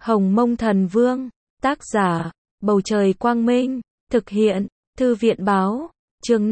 Hồng Mông Thần Vương, tác giả, Bầu Trời Quang Minh, thực hiện, Thư viện Báo, chương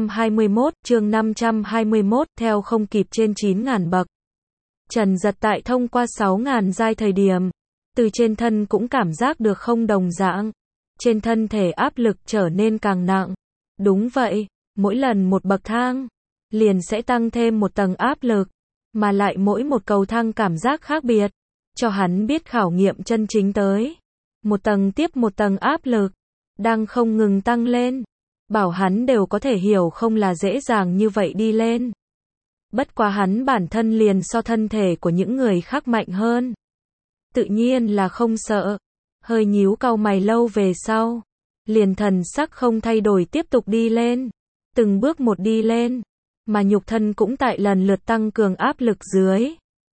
521, theo không kịp trên 9.000 bậc. Trần Giật tại thông qua 6.000 giai thời điểm, từ trên thân cũng cảm giác được không đồng dạng. Trên thân thể áp lực trở nên càng nặng. Đúng vậy, mỗi lần một bậc thang, liền sẽ tăng thêm một tầng áp lực, mà lại mỗi một cầu thang cảm giác khác biệt, cho hắn biết khảo nghiệm chân chính tới. Một tầng tiếp một tầng áp lực, đang không ngừng tăng lên, bảo hắn đều có thể hiểu không là dễ dàng như vậy đi lên. Bất quá hắn bản thân liền so thân thể của những người khác mạnh hơn. Tự nhiên là không sợ, hơi nhíu cau mày lâu về sau, liền thần sắc không thay đổi tiếp tục đi lên, từng bước một đi lên, mà nhục thân cũng tại lần lượt tăng cường áp lực dưới.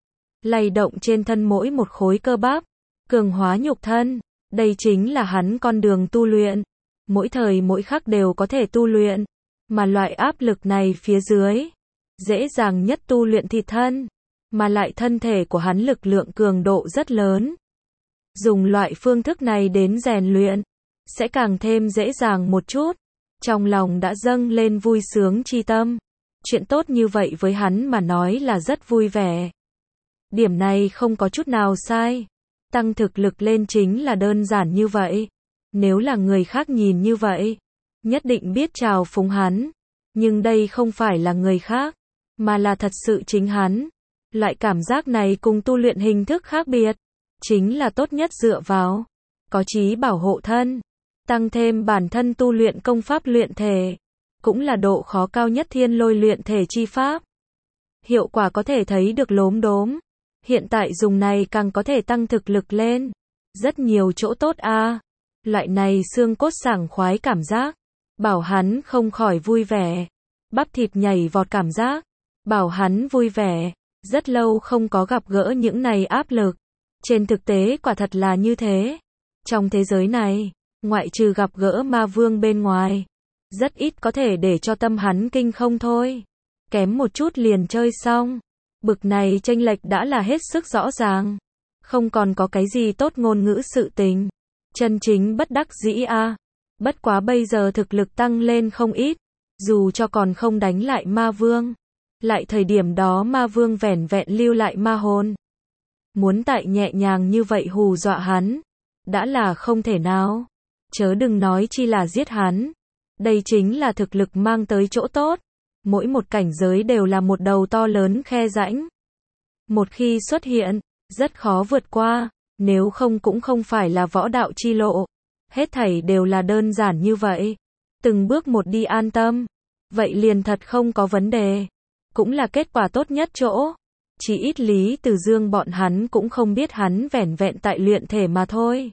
Lay động trên thân mỗi một khối cơ bắp, cường hóa nhục thân, đây chính là hắn con đường tu luyện. Mỗi thời mỗi khắc đều có thể tu luyện, mà loại áp lực này phía dưới, dễ dàng nhất tu luyện thịt thân, mà lại thân thể của hắn lực lượng cường độ rất lớn. Dùng loại phương thức này đến rèn luyện, sẽ càng thêm dễ dàng một chút. Trong lòng đã dâng lên vui sướng chi tâm. Chuyện tốt như vậy với hắn mà nói là rất vui vẻ. Điểm này không có chút nào sai. Tăng thực lực lên chính là đơn giản như vậy. Nếu là người khác nhìn như vậy, nhất định biết chào phúng hắn. Nhưng đây không phải là người khác, mà là thật sự chính hắn. Loại cảm giác này cùng tu luyện hình thức khác biệt, chính là tốt nhất dựa vào có chí bảo hộ thân, tăng thêm bản thân tu luyện công pháp luyện thể, cũng là độ khó cao nhất thiên lôi luyện thể chi pháp. Hiệu quả có thể thấy được lốm đốm. Hiện tại dùng này càng có thể tăng thực lực lên. Rất nhiều chỗ tốt a. Loại này xương cốt sảng khoái cảm giác, bảo hắn không khỏi vui vẻ. Bắp thịt nhảy vọt cảm giác, bảo hắn vui vẻ. Rất lâu không có gặp gỡ những này áp lực. Trên thực tế quả thật là như thế. Trong thế giới này, ngoại trừ gặp gỡ ma vương bên ngoài, rất ít có thể để cho tâm hắn kinh không thôi. Kém một chút liền chơi xong. Bực này chênh lệch đã là hết sức rõ ràng. Không còn có cái gì tốt ngôn ngữ sự tình. Chân chính bất đắc dĩ a. Bất quá bây giờ thực lực tăng lên không ít. Dù cho còn không đánh lại ma vương. Lại thời điểm đó ma vương vẻn vẹn lưu lại ma hồn. Muốn tại nhẹ nhàng như vậy hù dọa hắn, đã là không thể nào. Chớ đừng nói chi là giết hắn. Đây chính là thực lực mang tới chỗ tốt. Mỗi một cảnh giới đều là một đầu to lớn khe rãnh. Một khi xuất hiện, rất khó vượt qua, nếu không cũng không phải là võ đạo chi lộ. Hết thảy đều là đơn giản như vậy. Từng bước một đi an tâm. Vậy liền thật không có vấn đề. Cũng là kết quả tốt nhất chỗ. Chỉ ít Lý Từ Dương bọn hắn cũng không biết hắn vẻn vẹn tại luyện thể mà thôi.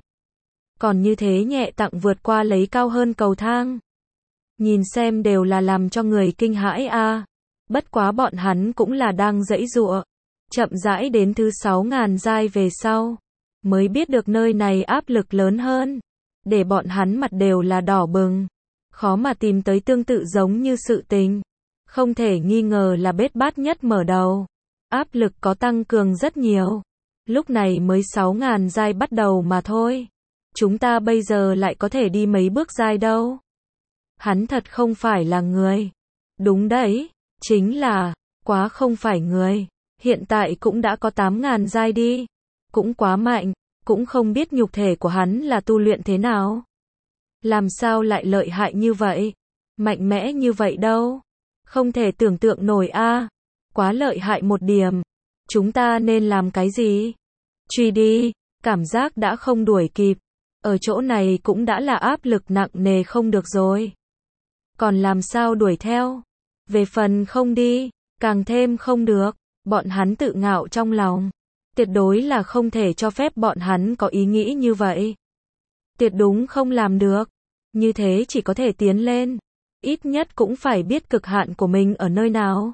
Còn như thế nhẹ tặng vượt qua lấy cao hơn cầu thang. Nhìn xem đều là làm cho người kinh hãi a. Bất quá bọn hắn cũng là đang giãy giụa. Chậm rãi đến thứ 6.000 giai về sau, mới biết được nơi này áp lực lớn hơn. Để bọn hắn mặt đều là đỏ bừng. Khó mà tìm tới tương tự giống như sự tình. Không thể nghi ngờ là bết bát nhất mở đầu. Áp lực có tăng cường rất nhiều. Lúc này mới 6.000 giai bắt đầu mà thôi. Chúng ta bây giờ lại có thể đi mấy bước giai đâu. Hắn thật không phải là người. Đúng đấy, chính là, quá không phải người. Hiện tại cũng đã có 8.000 giai đi. Cũng quá mạnh, cũng không biết nhục thể của hắn là tu luyện thế nào. Làm sao lại lợi hại như vậy? Mạnh mẽ như vậy đâu? Không thể tưởng tượng nổi a. Quá lợi hại một điểm. Chúng ta nên làm cái gì? Truy đi, cảm giác đã không đuổi kịp. Ở chỗ này cũng đã là áp lực nặng nề không được rồi. Còn làm sao đuổi theo? Về phần không đi, càng thêm không được. Bọn hắn tự ngạo trong lòng. Tuyệt đối là không thể cho phép bọn hắn có ý nghĩ như vậy. Tuyệt đúng không làm được. Như thế chỉ có thể tiến lên. Ít nhất cũng phải biết cực hạn của mình ở nơi nào.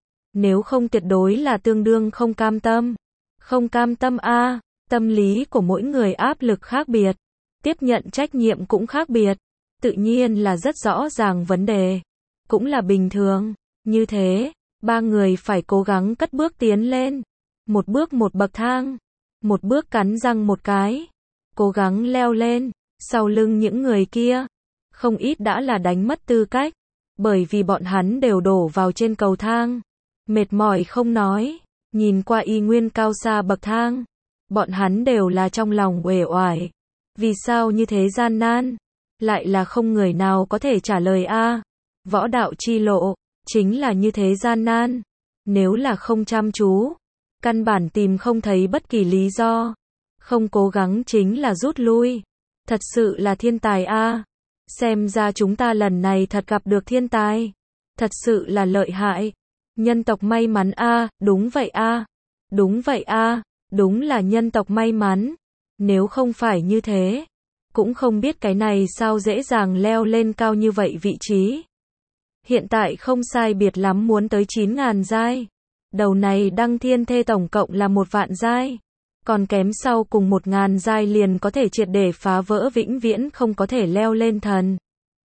Nếu không tuyệt đối là tương đương không cam tâm. Không cam tâm a. Tâm lý của mỗi người áp lực khác biệt. Tiếp nhận trách nhiệm cũng khác biệt. Tự nhiên là rất rõ ràng vấn đề. Cũng là bình thường. Như thế, ba người phải cố gắng cất bước tiến lên. Một bước một bậc thang. một bước cắn răng một cái, cố gắng leo lên, sau lưng những người kia, không ít đã là đánh mất tư cách, bởi vì bọn hắn đều đổ vào trên cầu thang, mệt mỏi không nói, nhìn qua y nguyên cao xa bậc thang, bọn hắn đều là trong lòng uể oải, vì sao như thế gian nan, lại là không người nào có thể trả lời a. Võ đạo chi lộ, chính là như thế gian nan, nếu là không chăm chú, căn bản tìm không thấy bất kỳ lý do, không cố gắng chính là rút lui, thật sự là thiên tài a. Xem ra chúng ta lần này thật gặp được thiên tài, thật sự là lợi hại, nhân tộc may mắn a, đúng vậy a, đúng vậy a, đúng là nhân tộc may mắn, nếu không phải như thế, cũng không biết cái này sao dễ dàng leo lên cao như vậy vị trí. Hiện tại không sai biệt lắm muốn tới 9.000 giai. Đầu này đăng thiên thê tổng cộng là 1 vạn giai. Còn kém sau cùng 1.000 giai liền có thể triệt để phá vỡ vĩnh viễn không có thể leo lên thần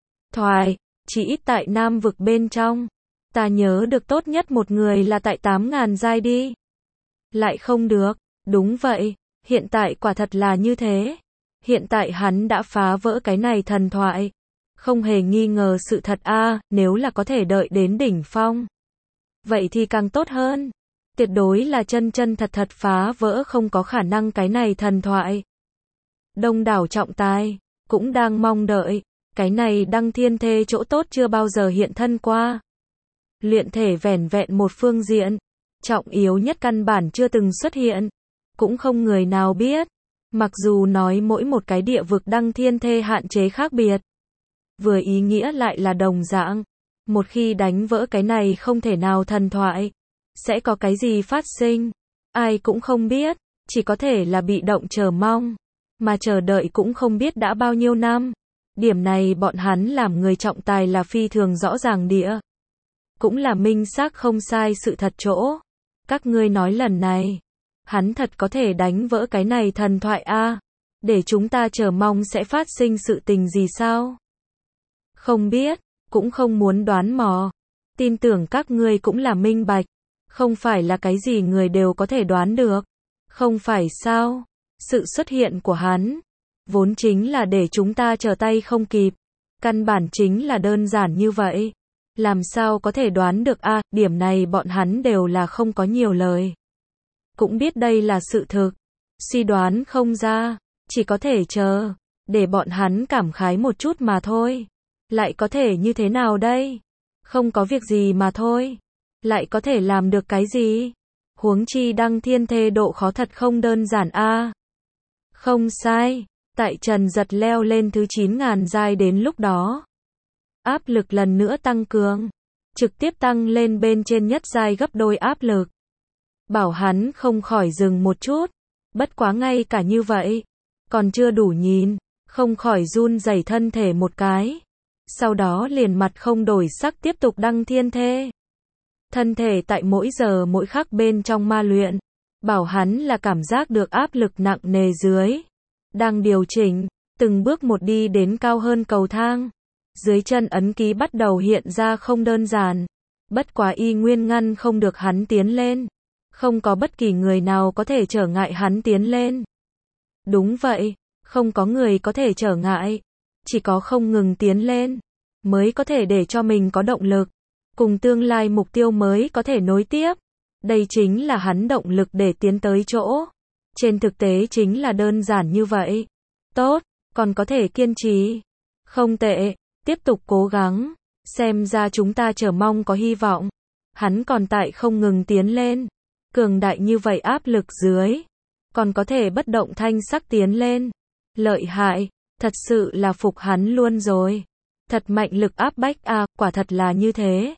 thoại, chỉ ít tại Nam vực bên trong. Ta nhớ được tốt nhất một người là tại 8.000 giai đi. Lại không được, đúng vậy, hiện tại quả thật là như thế. Hiện tại hắn đã phá vỡ cái này thần thoại. Không hề nghi ngờ sự thật a, nếu là có thể đợi đến đỉnh phong. Vậy thì càng tốt hơn. Tuyệt đối là chân chân thật thật phá vỡ không có khả năng cái này thần thoại. Đông đảo trọng tài, cũng đang mong đợi, cái này đăng thiên thê chỗ tốt chưa bao giờ hiện thân qua. Luyện thể vẻn vẹn một phương diện, trọng yếu nhất căn bản chưa từng xuất hiện, cũng không người nào biết. Mặc dù nói mỗi một cái địa vực đăng thiên thê hạn chế khác biệt, vừa ý nghĩa lại là đồng dạng. Một khi đánh vỡ cái này không thể nào thần thoại, sẽ có cái gì phát sinh, ai cũng không biết, chỉ có thể là bị động chờ mong, mà chờ đợi cũng không biết đã bao nhiêu năm. Điểm này bọn hắn làm người trọng tài là phi thường rõ ràng địa. Cũng là minh xác không sai sự thật chỗ. Các ngươi nói lần này, hắn thật có thể đánh vỡ cái này thần thoại a, để chúng ta chờ mong sẽ phát sinh sự tình gì sao? Không biết, cũng không muốn đoán mò. Tin tưởng các ngươi cũng là minh bạch, không phải là cái gì người đều có thể đoán được. Không phải sao? Sự xuất hiện của hắn vốn chính là để chúng ta trở tay không kịp. Căn bản chính là đơn giản như vậy. Làm sao có thể đoán được a, điểm này bọn hắn đều là không có nhiều lời. Cũng biết đây là sự thực, suy đoán không ra, chỉ có thể chờ, để bọn hắn cảm khái một chút mà thôi. Lại có thể như thế nào đây? Không có việc gì mà thôi. Lại có thể làm được cái gì? Huống chi đăng thiên thê độ khó thật không đơn giản a. Không sai, tại Trần Giật leo lên thứ 9.000 giai đến lúc đó. Áp lực lần nữa tăng cường, trực tiếp tăng lên bên trên nhất giai gấp đôi áp lực. Bảo hắn không khỏi dừng một chút, bất quá ngay cả như vậy, còn chưa đủ nhìn, không khỏi run rẩy thân thể một cái. Sau đó liền mặt không đổi sắc tiếp tục đăng thiên thê. Thân thể tại mỗi giờ mỗi khắc bên trong ma luyện, bảo hắn là cảm giác được áp lực nặng nề dưới. Đang điều chỉnh, từng bước một đi đến cao hơn cầu thang. Dưới chân ấn ký bắt đầu hiện ra không đơn giản. Bất quá y nguyên ngăn không được hắn tiến lên. Không có bất kỳ người nào có thể trở ngại hắn tiến lên. Đúng vậy, không có người có thể trở ngại. Chỉ có không ngừng tiến lên, mới có thể để cho mình có động lực. Cùng tương lai mục tiêu mới có thể nối tiếp. Đây chính là hắn động lực để tiến tới chỗ. Trên thực tế chính là đơn giản như vậy. Tốt, còn có thể kiên trì. Không tệ, tiếp tục cố gắng. Xem ra chúng ta chờ mong có hy vọng. Hắn còn tại không ngừng tiến lên. Cường đại như vậy áp lực dưới. Còn có thể bất động thanh sắc tiến lên. Lợi hại, thật sự là phục hắn luôn rồi. Thật mạnh lực áp bách a, quả thật là như thế.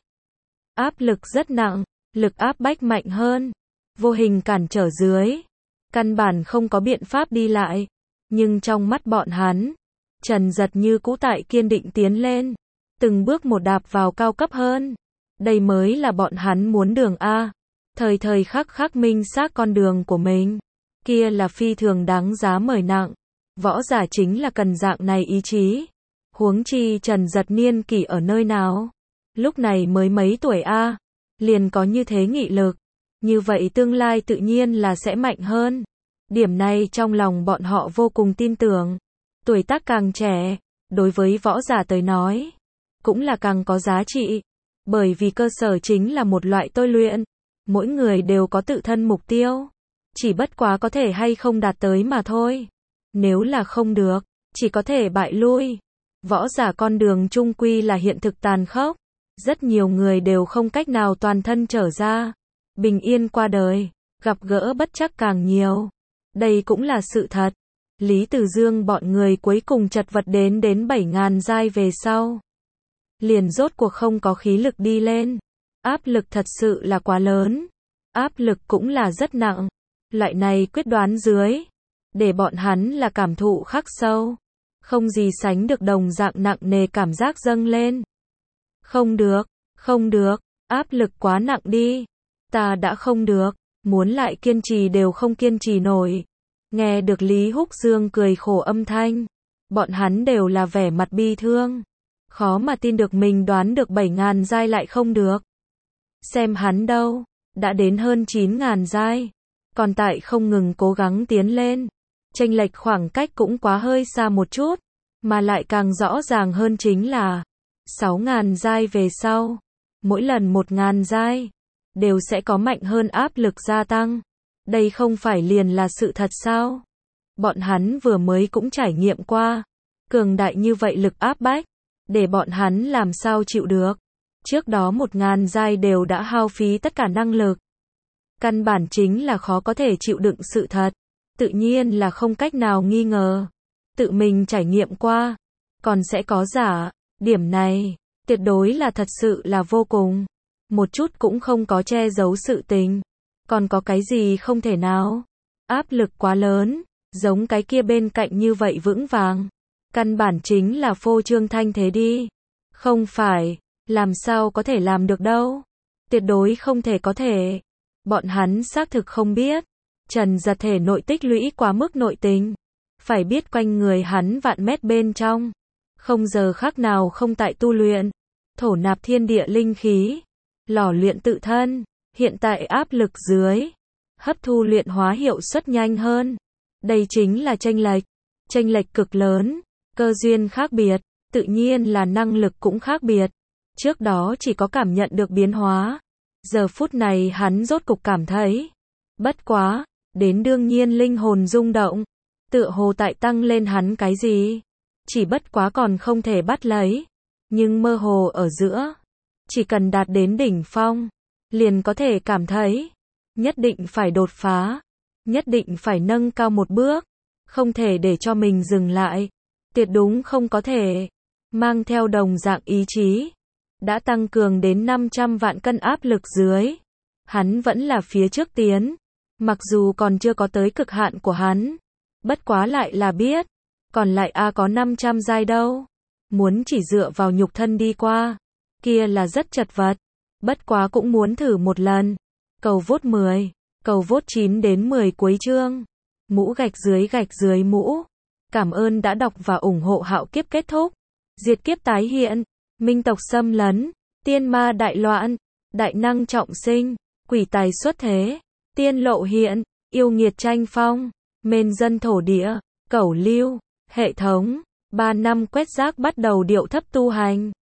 Áp lực rất nặng, lực áp bách mạnh hơn. Vô hình cản trở dưới. Căn bản không có biện pháp đi lại. Nhưng trong mắt bọn hắn, Trần Giật như cũ tại kiên định tiến lên. Từng bước một đạp vào cao cấp hơn. Đây mới là bọn hắn muốn đường a. Thời thời khắc khắc minh xác con đường của mình. Kia là phi thường đáng giá mời nặng. Võ giả chính là cần dạng này ý chí. Huống chi Trần Giật niên kỷ ở nơi nào? Lúc này mới mấy tuổi a, liền có như thế nghị lực. Như vậy tương lai tự nhiên là sẽ mạnh hơn. Điểm này trong lòng bọn họ vô cùng tin tưởng. Tuổi tác càng trẻ, đối với võ giả tới nói, cũng là càng có giá trị. Bởi vì cơ sở chính là một loại tôi luyện. Mỗi người đều có tự thân mục tiêu. Chỉ bất quá có thể hay không đạt tới mà thôi. Nếu là không được, chỉ có thể bại lui. Võ giả con đường chung quy là hiện thực tàn khốc. Rất nhiều người đều không cách nào toàn thân trở ra. Bình yên qua đời, gặp gỡ bất trắc càng nhiều. Đây cũng là sự thật. Lý Từ Dương bọn người cuối cùng chật vật đến 7.000 giai về sau. Liền rốt cuộc không có khí lực đi lên. Áp lực thật sự là quá lớn. Áp lực cũng là rất nặng. Loại này quyết đoán dưới, để bọn hắn là cảm thụ khắc sâu. Không gì sánh được đồng dạng nặng nề cảm giác dâng lên. Không được, không được, áp lực quá nặng đi. Ta đã không được, muốn lại kiên trì đều không kiên trì nổi. Nghe được Lý Húc Dương cười khổ âm thanh, bọn hắn đều là vẻ mặt bi thương. Khó mà tin được mình đoán được 7.000 giai lại không được. Xem hắn đâu, đã đến hơn 9.000 giai, còn tại không ngừng cố gắng tiến lên. Chênh lệch khoảng cách cũng quá hơi xa một chút, mà lại càng rõ ràng hơn chính là 6.000 giai về sau, mỗi lần 1.000 giai đều sẽ có mạnh hơn áp lực gia tăng. Đây không phải liền là sự thật sao? Bọn hắn vừa mới cũng trải nghiệm qua, cường đại như vậy lực áp bách, để bọn hắn làm sao chịu được. Trước đó 1.000 giai đều đã hao phí tất cả năng lực. Căn bản chính là khó có thể chịu đựng sự thật. Tự nhiên là không cách nào nghi ngờ. Tự mình trải nghiệm qua, còn sẽ có giả. Điểm này, tuyệt đối là thật sự là vô cùng. Một chút cũng không có che giấu sự tình. Còn có cái gì không thể nào? Áp lực quá lớn, giống cái kia bên cạnh như vậy vững vàng. Căn bản chính là phô trương thanh thế đi. Không phải, làm sao có thể làm được đâu. Tuyệt đối không thể có thể. Bọn hắn xác thực không biết. Trần Giật thể nội tích lũy quá mức nội tình. Phải biết quanh người hắn vạn mét bên trong. Không giờ khác nào không tại tu luyện. Thổ nạp thiên địa linh khí. Lò luyện tự thân. Hiện tại áp lực dưới. Hấp thu luyện hóa hiệu suất nhanh hơn. Đây chính là chênh lệch. Chênh lệch cực lớn. Cơ duyên khác biệt. Tự nhiên là năng lực cũng khác biệt. Trước đó chỉ có cảm nhận được biến hóa. Giờ phút này hắn rốt cục cảm thấy. Bất quá. Đến đương nhiên linh hồn rung động. Tựa hồ tại tăng lên hắn cái gì. Chỉ bất quá còn không thể bắt lấy. Nhưng mơ hồ ở giữa. Chỉ cần đạt đến đỉnh phong. Liền có thể cảm thấy. Nhất định phải đột phá. Nhất định phải nâng cao một bước. Không thể để cho mình dừng lại. Tuyệt đúng không có thể. Mang theo đồng dạng ý chí. Đã tăng cường đến 500 vạn cân áp lực dưới. Hắn vẫn là phía trước tiến. Mặc dù còn chưa có tới cực hạn của hắn. Bất quá lại là biết. Còn lại có 500 giai đâu. Muốn chỉ dựa vào nhục thân đi qua. Kia là rất chật vật. Bất quá cũng muốn thử một lần. Cầu vote 10. Cầu vote 9 đến 10 cuối chương. Mũ gạch dưới mũ. Cảm ơn đã đọc và ủng hộ Hạo Kiếp kết thúc. Diệt kiếp tái hiện. Minh tộc xâm lấn. Tiên ma đại loạn. Đại năng trọng sinh. Quỷ tài xuất thế. Tiên lộ hiện. Yêu nghiệt tranh phong. Mên dân thổ địa. Cẩu lưu. Hệ thống. 3 năm quét rác bắt đầu điệu thấp tu hành.